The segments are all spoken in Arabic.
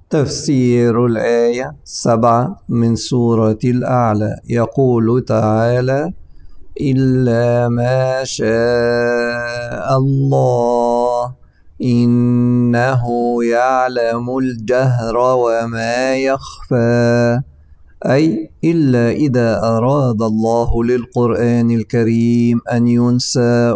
تفسير الآية 7 من سورة الأعلى. يقول تعالى: إلا ما شاء الله إنه يعلم الجهر وما يخفى، أي إلا إذا أراد الله للقرآن الكريم أن ينسى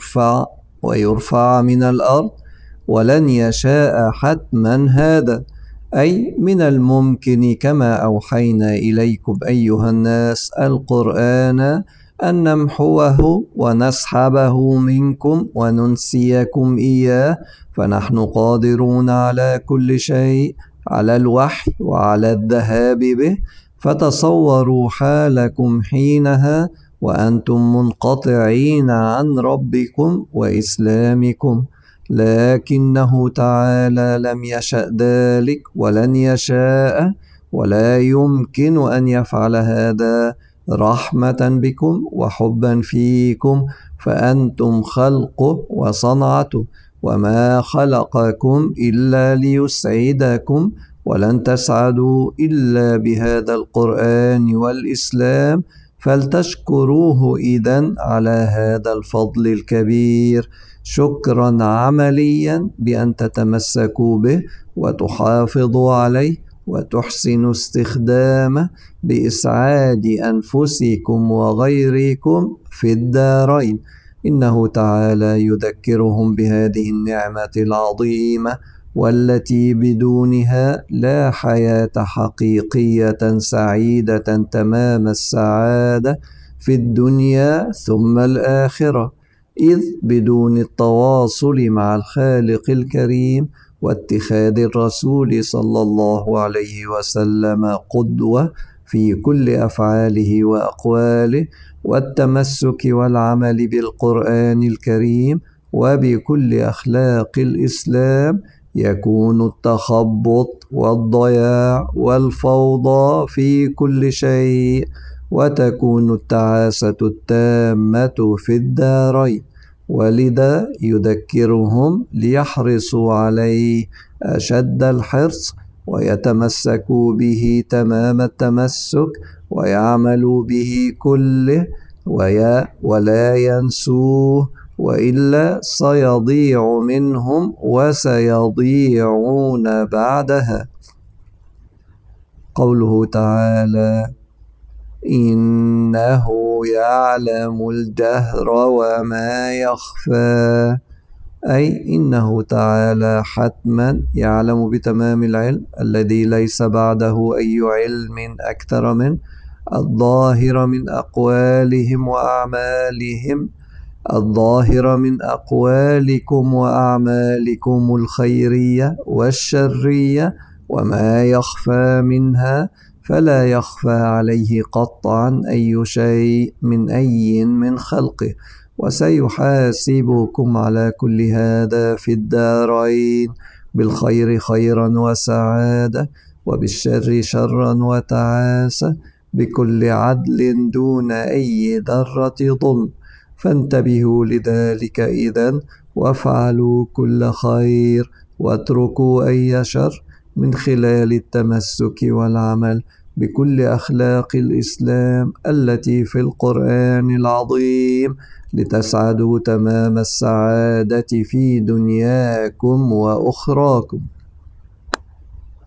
ويرفع من الأرض، ولن يشاء حتما هذا، أي من الممكن كما أوحينا إليكم أيها الناس القرآن أن نمحوه ونسحبه منكم وننسيكم إياه، فنحن قادرون على كل شيء، على الوحي وعلى الذهاب به. فتصوروا حالكم حينها وأنتم منقطعين عن ربكم وإسلامكم، لكنه تعالى لم يشأ ذلك ولن يشاء، ولا يمكن أن يفعل هذا رحمة بكم وحبا فيكم، فأنتم خلقه وصنعته، وما خلقكم إلا ليسعدكم، ولن تسعدوا إلا بهذا القرآن والإسلام، فلتشكروه إذن على هذا الفضل الكبير شكرا عمليا بأن تتمسكوا به وتحافظوا عليه وتحسنوا استخدامه بإسعاد أنفسكم وغيركم في الدارين. إنه تعالى يذكرهم بهذه النعمة العظيمة، والتي بدونها لا حياة حقيقية سعيدة تمام السعادة في الدنيا ثم الآخرة، إذ بدون التواصل مع الخالق الكريم واتخاذ الرسول صلى الله عليه وسلم قدوة في كل أفعاله وأقواله، والتمسك والعمل بالقرآن الكريم وبكل أخلاق الإسلام، يكون التخبط والضياع والفوضى في كل شيء، وتكون التعاسة التامة في الدارين. ولذا يذكرهم ليحرصوا عليه أشد الحرص، ويتمسكوا به تمام التمسك، ويعملوا به كله ولا ينسوه، وإلا سيضيع منهم وسيضيعون بعدها. قوله تعالى: إنه يعلم الجهر وما يخفى، أي إنه تعالى حتما يعلم بتمام العلم الذي ليس بعده أي علم أكثر منه، الظاهر من أقوالهم وأعمالهم، الظاهر من أقوالكم وأعمالكم الخيرية والشرية، وما يخفى منها، فلا يخفى عليه قطعا أي شيء من خلقه، وسيحاسبكم على كل هذا في الدارين، بالخير خيرا وسعادة، وبالشر شرا وتعاسة، بكل عدل دون أي ذرة ظلم. فانتبهوا لذلك إذن، وافعلوا كل خير، واتركوا أي شر، من خلال التمسك والعمل بكل أخلاق الإسلام التي في القرآن العظيم، لتسعدوا تمام السعادة في دنياكم وأخراكم.